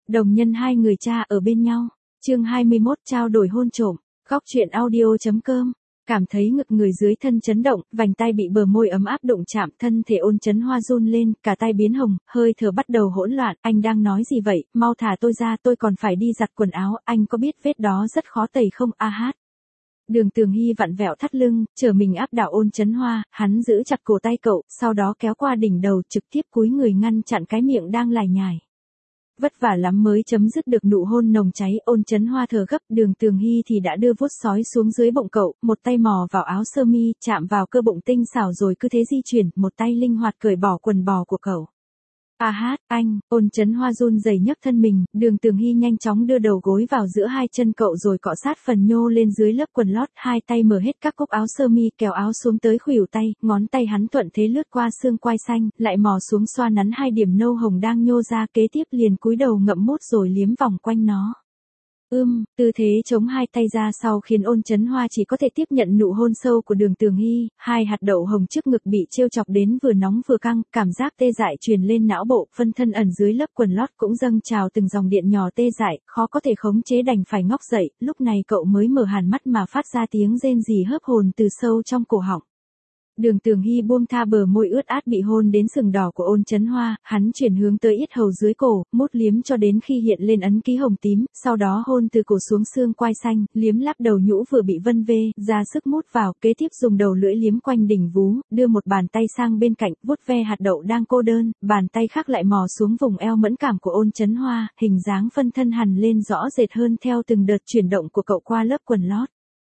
Đồng nhân hai người cha ở bên nhau. Chương 21 trao đổi hôn trộm. Góc truyện audio.com. Cảm thấy ngực người dưới thân chấn động, vành tai bị bờ môi ấm áp đụng chạm, thân thể Ôn Chấn Hoa run lên, cả tai biến hồng, hơi thở bắt đầu hỗn loạn. Anh đang nói gì vậy? Mau thả tôi ra, tôi còn phải đi giặt quần áo. Anh có biết vết đó rất khó tẩy không? A hát. Đường Tường Hy vặn vẹo thắt lưng, trở mình áp đảo Ôn Chấn Hoa, hắn giữ chặt cổ tay cậu, sau đó kéo qua đỉnh đầu, trực tiếp cúi người ngăn chặn cái miệng đang lải nhải. Vất vả lắm mới chấm dứt được nụ hôn nồng cháy. Ôn Chấn Hoa thở gấp, Đường Tường Hy thì đã đưa vuốt sói xuống dưới bụng cậu, một tay mò vào áo sơ mi, chạm vào cơ bụng tinh xảo rồi cứ thế di chuyển, một tay linh hoạt cởi bỏ quần bò của cậu. A hát, anh. Ôn Chấn Hoa run rẩy nhấc thân mình, Đường Tường Hy nhanh chóng đưa đầu gối vào giữa hai chân cậu rồi cọ sát phần nhô lên dưới lớp quần lót, hai tay mở hết các cúc áo sơ mi, kéo áo xuống tới khuỷu tay, ngón tay hắn thuận thế lướt qua xương quai xanh, lại mò xuống xoa nắn hai điểm nâu hồng đang nhô ra, kế tiếp liền cúi đầu ngậm mút rồi liếm vòng quanh nó. Tư thế chống hai tay ra sau khiến Ôn Chấn Hoa chỉ có thể tiếp nhận nụ hôn sâu của Đường Tường Hy, hai hạt đậu hồng trước ngực bị trêu chọc đến vừa nóng vừa căng, cảm giác tê dại truyền lên não bộ, phân thân ẩn dưới lớp quần lót cũng dâng trào từng dòng điện nhỏ tê dại, khó có thể khống chế đành phải ngóc dậy, lúc này cậu mới mở hàn mắt mà phát ra tiếng rên rỉ hớp hồn từ sâu trong cổ họng. Đường Tường Hy buông tha bờ môi ướt át bị hôn đến sừng đỏ của Ôn Chấn Hoa, hắn chuyển hướng tới yết hầu dưới cổ, mút liếm cho đến khi hiện lên ấn ký hồng tím, sau đó hôn từ cổ xuống xương quai xanh, liếm láp đầu nhũ vừa bị vân vê, ra sức mút vào, kế tiếp dùng đầu lưỡi liếm quanh đỉnh vú, đưa một bàn tay sang bên cạnh, vuốt ve hạt đậu đang cô đơn, bàn tay khác lại mò xuống vùng eo mẫn cảm của Ôn Chấn Hoa, hình dáng phân thân hằn lên rõ rệt hơn theo từng đợt chuyển động của cậu qua lớp quần lót.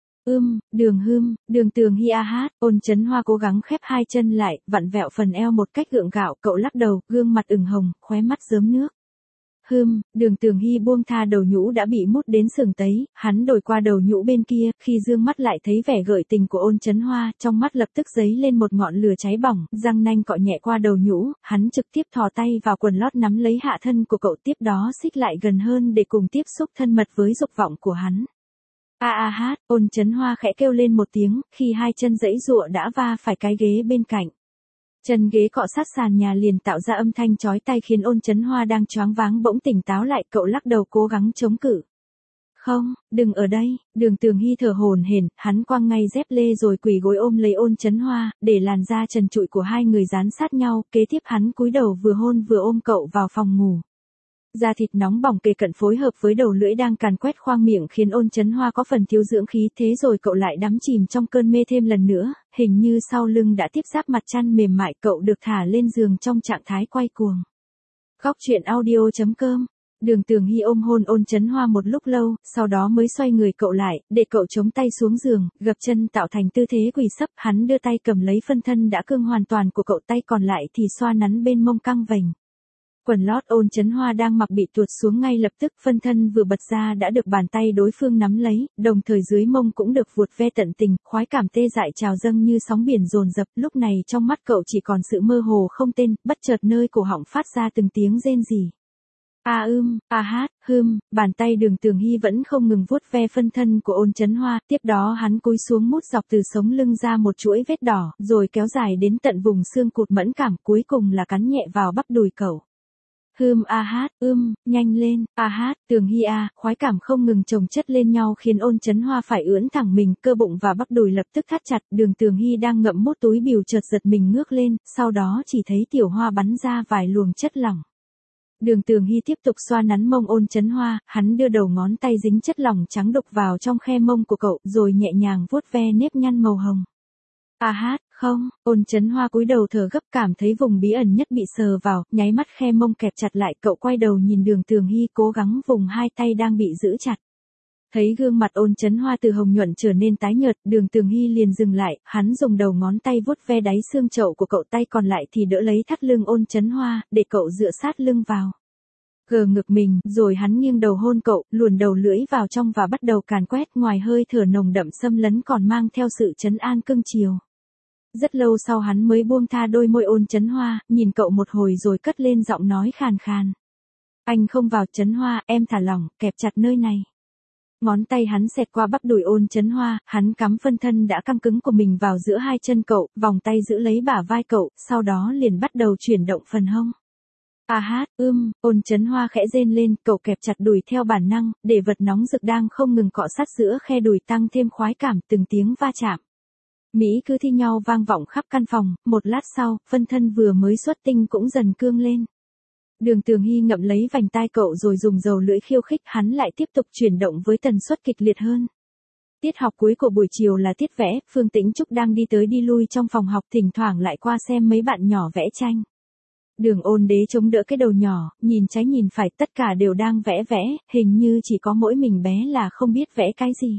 Đường Tường Hy a hát. Ôn Chấn Hoa cố gắng khép hai chân lại, vặn vẹo phần eo một cách gượng gạo, cậu lắc đầu, gương mặt ửng hồng, khóe mắt rớm nước. Đường Tường Hy buông tha đầu nhũ đã bị mút đến sừng tấy, hắn đổi qua đầu nhũ bên kia, khi dương mắt lại thấy vẻ gợi tình của Ôn Chấn Hoa, trong mắt lập tức dấy lên một ngọn lửa cháy bỏng, răng nanh cọ nhẹ qua đầu nhũ, hắn trực tiếp thò tay vào quần lót nắm lấy hạ thân của cậu, tiếp đó xích lại gần hơn để cùng tiếp xúc thân mật với dục vọng của hắn. A hát. Ôn Chấn Hoa khẽ kêu lên một tiếng, khi hai chân giãy giụa đã va phải cái ghế bên cạnh. Chân ghế cọ sát sàn nhà liền tạo ra âm thanh chói tai khiến Ôn Chấn Hoa đang choáng váng bỗng tỉnh táo lại, cậu lắc đầu cố gắng chống cự. Không, đừng ở đây. Đường Tường Hy thở hổn hển, hắn quăng ngay dép lê rồi quỳ gối ôm lấy Ôn Chấn Hoa, để làn da trần trụi của hai người dán sát nhau, kế tiếp hắn cúi đầu vừa hôn vừa ôm cậu vào phòng ngủ. Da thịt nóng bỏng kề cận phối hợp với đầu lưỡi đang càn quét khoang miệng khiến Ôn Chấn Hoa có phần thiếu dưỡng khí, thế rồi cậu lại đắm chìm trong cơn mê thêm lần nữa, hình như sau lưng đã tiếp giáp mặt chăn mềm mại, cậu được thả lên giường trong trạng thái quay cuồng. Góc truyện audio.com. Đường Tường Hy ôm hôn Ôn Chấn Hoa một lúc lâu, sau đó mới xoay người cậu lại, để cậu chống tay xuống giường, gập chân tạo thành tư thế quỳ sấp, hắn đưa tay cầm lấy phân thân đã cương hoàn toàn của cậu, tay còn lại thì xoa nắn bên mông căng vành. Quần lót Ôn Chấn Hoa đang mặc bị tuột xuống ngay lập tức, phân thân vừa bật ra đã được bàn tay đối phương nắm lấy, đồng thời dưới mông cũng được vuột ve tận tình, khoái cảm tê dại trào dâng như sóng biển dồn dập, lúc này trong mắt cậu chỉ còn sự mơ hồ không tên, bất chợt nơi cổ họng phát ra từng tiếng rên rỉ. Bàn tay Đường Tường Hy vẫn không ngừng vuốt ve phân thân của Ôn Chấn Hoa, tiếp đó hắn cúi xuống mút dọc từ sống lưng ra một chuỗi vết đỏ, rồi kéo dài đến tận vùng xương cụt mẫn cảm, cuối cùng là cắn nhẹ vào bắp đùi cậu. Nhanh lên. Tường Hy khoái cảm không ngừng chồng chất lên nhau khiến Ôn Chấn Hoa phải ưỡn thẳng mình, cơ bụng và bắp đùi lập tức thắt chặt, Đường Tường Hy đang ngậm mút túi bìu chợt giật mình ngước lên, sau đó chỉ thấy tiểu hoa bắn ra vài luồng chất lỏng. Đường Tường Hy tiếp tục xoa nắn mông Ôn Chấn Hoa, hắn đưa đầu ngón tay dính chất lỏng trắng đục vào trong khe mông của cậu, rồi nhẹ nhàng vuốt ve nếp nhăn màu hồng. Không. Ôn Chấn Hoa cúi đầu thở gấp, cảm thấy vùng bí ẩn nhất bị sờ vào, nháy mắt khe mông kẹp chặt lại, cậu quay đầu nhìn Đường Tường Hy cố gắng vùng hai tay đang bị giữ chặt. Thấy gương mặt Ôn Chấn Hoa từ hồng nhuận trở nên tái nhợt, Đường Tường Hy liền dừng lại, hắn dùng đầu ngón tay vuốt ve đáy xương chậu của cậu, tay còn lại thì đỡ lấy thắt lưng Ôn Chấn Hoa, để cậu dựa sát lưng vào. Gờ ngực mình, rồi hắn nghiêng đầu hôn cậu, luồn đầu lưỡi vào trong và bắt đầu càn quét, ngoài hơi thở nồng đậm xâm lấn còn mang theo sự trấn an cưng chiều. Rất lâu sau hắn mới buông tha đôi môi Ôn Chấn Hoa, nhìn cậu một hồi rồi cất lên giọng nói khàn khàn. Anh không vào. Chấn Hoa, em thả lỏng, kẹp chặt nơi này. Ngón tay hắn xẹt qua bắp đùi Ôn Chấn Hoa, hắn cắm phân thân đã căng cứng của mình vào giữa hai chân cậu, vòng tay giữ lấy bả vai cậu, sau đó liền bắt đầu chuyển động phần hông. À hát, Ôn Chấn Hoa khẽ rên lên, cậu kẹp chặt đùi theo bản năng, để vật nóng rực đang không ngừng cọ sát giữa khe đùi tăng thêm khoái cảm, từng tiếng va chạm. Mỹ cứ thi nhau vang vọng khắp căn phòng, một lát sau, phân thân vừa mới xuất tinh cũng dần cương lên. Đường Tường Hy ngậm lấy vành tai cậu rồi dùng dầu lưỡi khiêu khích, hắn lại tiếp tục chuyển động với tần suất kịch liệt hơn. Tiết học cuối của buổi chiều là tiết vẽ, Phương Tĩnh Trúc đang đi tới đi lui trong phòng học, thỉnh thoảng lại qua xem mấy bạn nhỏ vẽ tranh. Đường Ôn Đế chống đỡ cái đầu nhỏ, nhìn trái nhìn phải, tất cả đều đang vẽ, hình như chỉ có mỗi mình bé là không biết vẽ cái gì.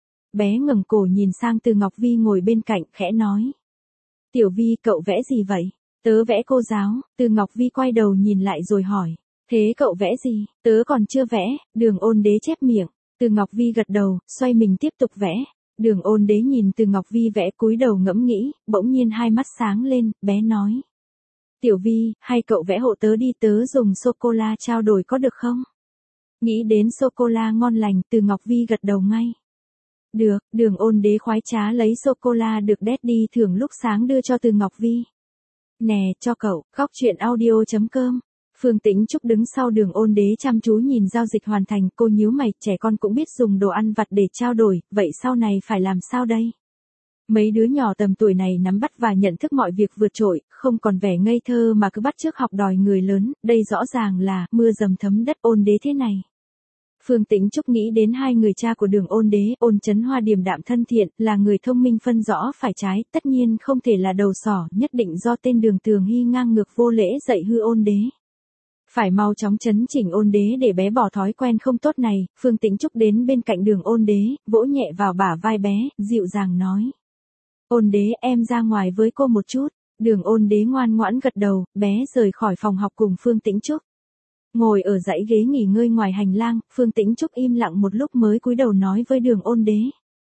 Bé ngẩng cổ nhìn sang Từ Ngọc Vi ngồi bên cạnh, khẽ nói. Tiểu Vi, cậu vẽ gì vậy? Tớ vẽ cô giáo. Từ Ngọc Vi quay đầu nhìn lại rồi hỏi. Thế cậu vẽ gì? Tớ còn chưa vẽ. Đường Ôn Đế chép miệng. Từ Ngọc Vi gật đầu, xoay mình tiếp tục vẽ. Đường Ôn Đế nhìn Từ Ngọc Vi vẽ cúi đầu ngẫm nghĩ, bỗng nhiên hai mắt sáng lên, bé nói. Tiểu Vi, hay cậu vẽ hộ tớ đi, tớ dùng sô-cô-la trao đổi có được không? Nghĩ đến sô-cô-la ngon lành, Từ Ngọc Vi gật đầu ngay. Được, Đường Ôn Đế khoái trá lấy sô-cô-la được Daddy thưởng lúc sáng đưa cho Từ Ngọc Vi. Nè, cho cậu, góc chuyện audio.com. Phương Tĩnh Trúc đứng sau Đường Ôn Đế chăm chú nhìn giao dịch hoàn thành, cô nhíu mày, trẻ con cũng biết dùng đồ ăn vặt để trao đổi, vậy sau này phải làm sao đây? Mấy đứa nhỏ tầm tuổi này nắm bắt và nhận thức mọi việc vượt trội, không còn vẻ ngây thơ mà cứ bắt chước học đòi người lớn, đây rõ ràng là mưa dầm thấm đất Ôn Đế thế này. Phương Tĩnh Trúc nghĩ đến hai người cha của Đường Ôn Đế, Ôn Chấn Hoa điềm đạm thân thiện, là người thông minh phân rõ phải trái, tất nhiên không thể là đầu sỏ, nhất định do tên Đường Tường Hy ngang ngược vô lễ dạy hư Ôn Đế. Phải mau chóng chấn chỉnh Ôn Đế để bé bỏ thói quen không tốt này. Phương Tĩnh Trúc đến bên cạnh Đường Ôn Đế, vỗ nhẹ vào bả vai bé, dịu dàng nói. Ôn Đế, em ra ngoài với cô một chút. Đường Ôn Đế ngoan ngoãn gật đầu, bé rời khỏi phòng học cùng Phương Tĩnh Trúc. Ngồi ở dãy ghế nghỉ ngơi ngoài hành lang, Phương Tĩnh Trúc im lặng một lúc mới cúi đầu nói với Đường Ôn Đế.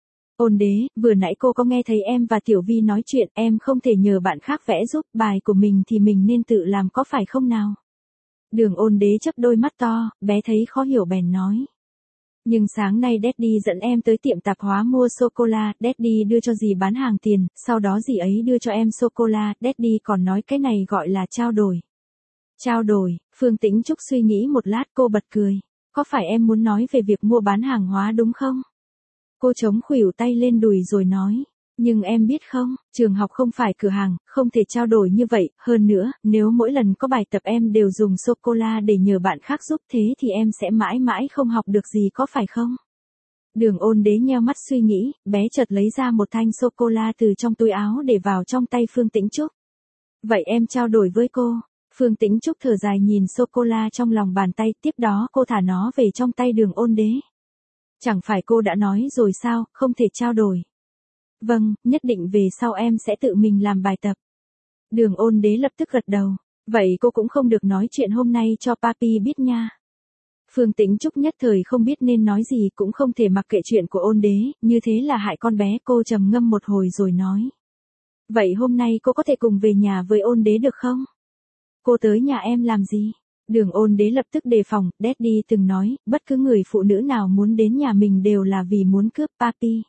Ôn Đế, vừa nãy cô có nghe thấy em và Tiểu Vi nói chuyện, em không thể nhờ bạn khác vẽ giúp, bài của mình thì mình nên tự làm có phải không nào? Đường Ôn Đế chớp đôi mắt to, bé thấy khó hiểu bèn nói. Nhưng sáng nay Daddy dẫn em tới tiệm tạp hóa mua sô-cô-la, Daddy đưa cho dì bán hàng tiền, sau đó dì ấy đưa cho em sô-cô-la, Daddy còn nói cái này gọi là trao đổi. Trao đổi, Phương Tĩnh Trúc suy nghĩ một lát cô bật cười. Có phải em muốn nói về việc mua bán hàng hóa đúng không? Cô chống khuỷu tay lên đùi rồi nói. Nhưng em biết không, trường học không phải cửa hàng, không thể trao đổi như vậy, hơn nữa, nếu mỗi lần có bài tập em đều dùng sô-cô-la để nhờ bạn khác giúp thế thì em sẽ mãi mãi không học được gì có phải không? Đường Ôn Đế nheo mắt suy nghĩ, bé chợt lấy ra một thanh sô-cô-la từ trong túi áo để vào trong tay Phương Tĩnh Trúc. Vậy em trao đổi với cô. Phương Tĩnh Trúc thở dài nhìn sô-cô-la trong lòng bàn tay, tiếp đó cô thả nó về trong tay Đường Ôn Đế. Chẳng phải cô đã nói rồi sao, không thể trao đổi. Vâng, nhất định về sau em sẽ tự mình làm bài tập. Đường Ôn Đế lập tức gật đầu. Vậy cô cũng không được nói chuyện hôm nay cho papi biết nha. Phương Tĩnh Trúc nhất thời không biết nên nói gì, cũng không thể mặc kệ chuyện của Ôn Đế, như thế là hại con bé. Cô trầm ngâm một hồi rồi nói. Vậy hôm nay cô có thể cùng về nhà với Ôn Đế được không? Cô tới nhà em làm gì? Đường Ôn Đế lập tức đề phòng, Daddy từng nói, bất cứ người phụ nữ nào muốn đến nhà mình đều là vì muốn cướp papi.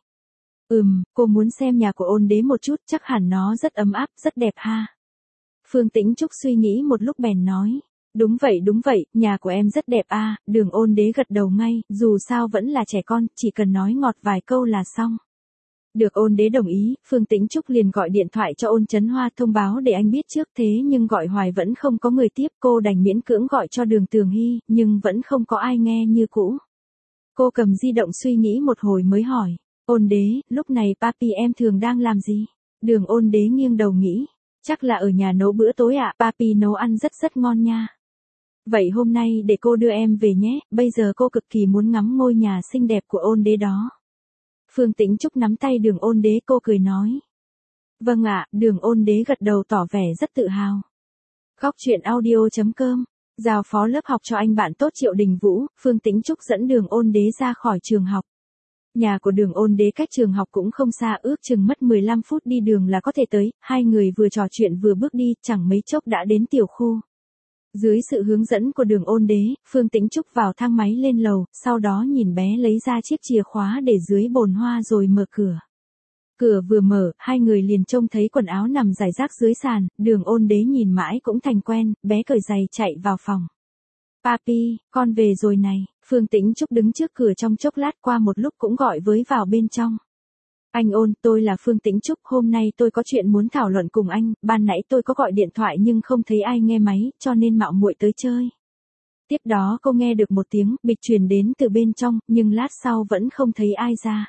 Cô muốn xem nhà của Ôn Đế một chút, chắc hẳn nó rất ấm áp, rất đẹp ha. Phương Tĩnh Trúc suy nghĩ một lúc bèn nói. Đúng vậy, nhà của em rất đẹp a. Đường Ôn Đế gật đầu ngay, dù sao vẫn là trẻ con, chỉ cần nói ngọt vài câu là xong. Được Ôn Đế đồng ý, Phương Tĩnh Trúc liền gọi điện thoại cho Ôn Chấn Hoa thông báo để anh biết trước, thế nhưng gọi hoài vẫn không có người tiếp, cô đành miễn cưỡng gọi cho Đường Tường Hy, nhưng vẫn không có ai nghe như cũ. Cô cầm di động suy nghĩ một hồi mới hỏi. Ôn Đế, lúc này papi em thường đang làm gì? Đường Ôn Đế nghiêng đầu nghĩ. Chắc là ở nhà nấu bữa tối ạ, papi nấu ăn rất ngon nha. Vậy hôm nay để cô đưa em về nhé, bây giờ cô cực kỳ muốn ngắm ngôi nhà xinh đẹp của Ôn Đế đó. Phương Tĩnh Trúc nắm tay Đường Ôn Đế, cô cười nói. Vâng ạ, Đường Ôn Đế gật đầu tỏ vẻ rất tự hào. Góc chuyện audio.com. Giao phó lớp học cho anh bạn tốt Triệu Đình Vũ, Phương Tĩnh Trúc dẫn Đường Ôn Đế ra khỏi trường học. Nhà của Đường Ôn Đế cách trường học cũng không xa, ước chừng mất 15 phút đi đường là có thể tới, hai người vừa trò chuyện vừa bước đi, chẳng mấy chốc đã đến tiểu khu. Dưới sự hướng dẫn của Đường Ôn Đế, Phương Tĩnh Trúc vào thang máy lên lầu, sau đó nhìn bé lấy ra chiếc chìa khóa để dưới bồn hoa rồi mở cửa. Cửa vừa mở, hai người liền trông thấy quần áo nằm rải rác dưới sàn, Đường Ôn Đế nhìn mãi cũng thành quen, bé cởi giày chạy vào phòng. Papi, con về rồi này. Phương Tĩnh Trúc đứng trước cửa trong chốc lát, qua một lúc cũng gọi với vào bên trong. Anh Ôn, tôi là Phương Tĩnh Trúc, hôm nay tôi có chuyện muốn thảo luận cùng anh, ban nãy tôi có gọi điện thoại nhưng không thấy ai nghe máy, cho nên mạo muội tới chơi. Tiếp đó cô nghe được một tiếng bịch truyền đến từ bên trong, nhưng lát sau vẫn không thấy ai ra.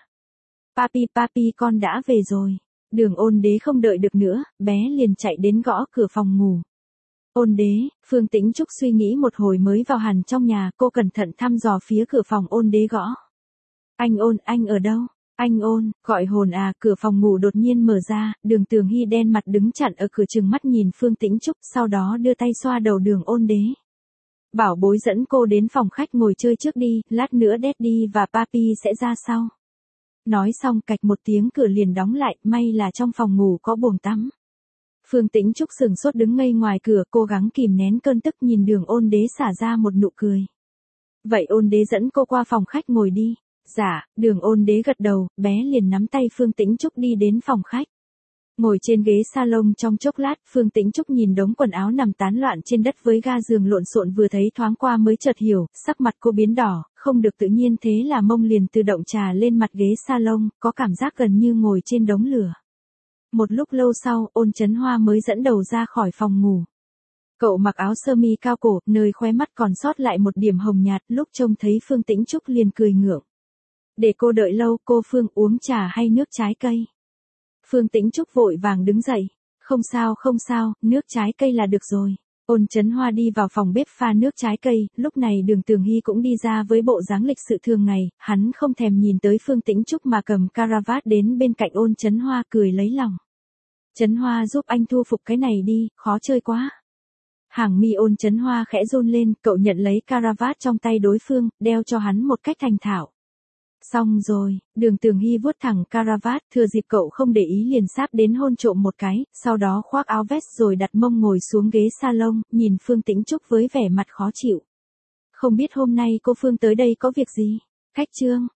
Papi, con đã về rồi. Đường Ôn Đế không đợi được nữa, bé liền chạy đến gõ cửa phòng ngủ. Ôn Đế, Phương Tĩnh Trúc suy nghĩ một hồi mới vào hẳn trong nhà, cô cẩn thận thăm dò phía cửa phòng. Ôn Đế gõ. Anh Ôn, anh ở đâu? Anh Ôn, gọi hồn à, cửa phòng ngủ đột nhiên mở ra, Đường Tường Hy đen mặt đứng chặn ở cửa trừng mắt nhìn Phương Tĩnh Trúc, sau đó đưa tay xoa đầu Đường Ôn Đế. Bảo bối dẫn cô đến phòng khách ngồi chơi trước đi, lát nữa Daddy và Papi sẽ ra sau. Nói xong cạch một tiếng cửa liền đóng lại, may là trong phòng ngủ có buồng tắm. Phương Tĩnh Trúc sừng sốt đứng ngây ngoài cửa, cố gắng kìm nén cơn tức nhìn Đường Ôn Đế xả ra một nụ cười. Vậy Ôn Đế dẫn cô qua phòng khách ngồi đi. Dạ, Đường Ôn Đế gật đầu, bé liền nắm tay Phương Tĩnh Trúc đi đến phòng khách. Ngồi trên ghế salon trong chốc lát, Phương Tĩnh Trúc nhìn đống quần áo nằm tán loạn trên đất với ga giường lộn xộn, vừa thấy thoáng qua mới chợt hiểu, sắc mặt cô biến đỏ, không được tự nhiên, thế là mông liền tự động trà lên mặt ghế salon, có cảm giác gần như ngồi trên đống lửa. Một lúc lâu sau, Ôn Chấn Hoa mới dẫn đầu ra khỏi phòng ngủ. Cậu mặc áo sơ mi cao cổ, nơi khóe mắt còn sót lại một điểm hồng nhạt, lúc trông thấy Phương Tĩnh Trúc liền cười ngượng. Để cô đợi lâu, cô Phương uống trà hay nước trái cây? Phương Tĩnh Trúc vội vàng đứng dậy. Không sao, nước trái cây là được rồi. Ôn Chấn Hoa đi vào phòng bếp pha nước trái cây, lúc này Đường Tường Hy cũng đi ra với bộ dáng lịch sự thường ngày, hắn không thèm nhìn tới Phương Tĩnh Trúc mà cầm caravat đến bên cạnh Ôn Chấn Hoa cười lấy lòng. Chấn Hoa giúp anh thu phục cái này đi, khó chơi quá. Hàng mi Ôn Chấn Hoa khẽ run lên, cậu nhận lấy caravat trong tay đối phương, đeo cho hắn một cách thành thạo. Xong rồi, Đường Tường Hy vuốt thẳng caravat, thừa dịp cậu không để ý liền sáp đến hôn trộm một cái, sau đó khoác áo vest rồi đặt mông ngồi xuống ghế salon, nhìn Phương Tĩnh Trúc với vẻ mặt khó chịu. Không biết hôm nay cô Phương tới đây có việc gì? Khách trương,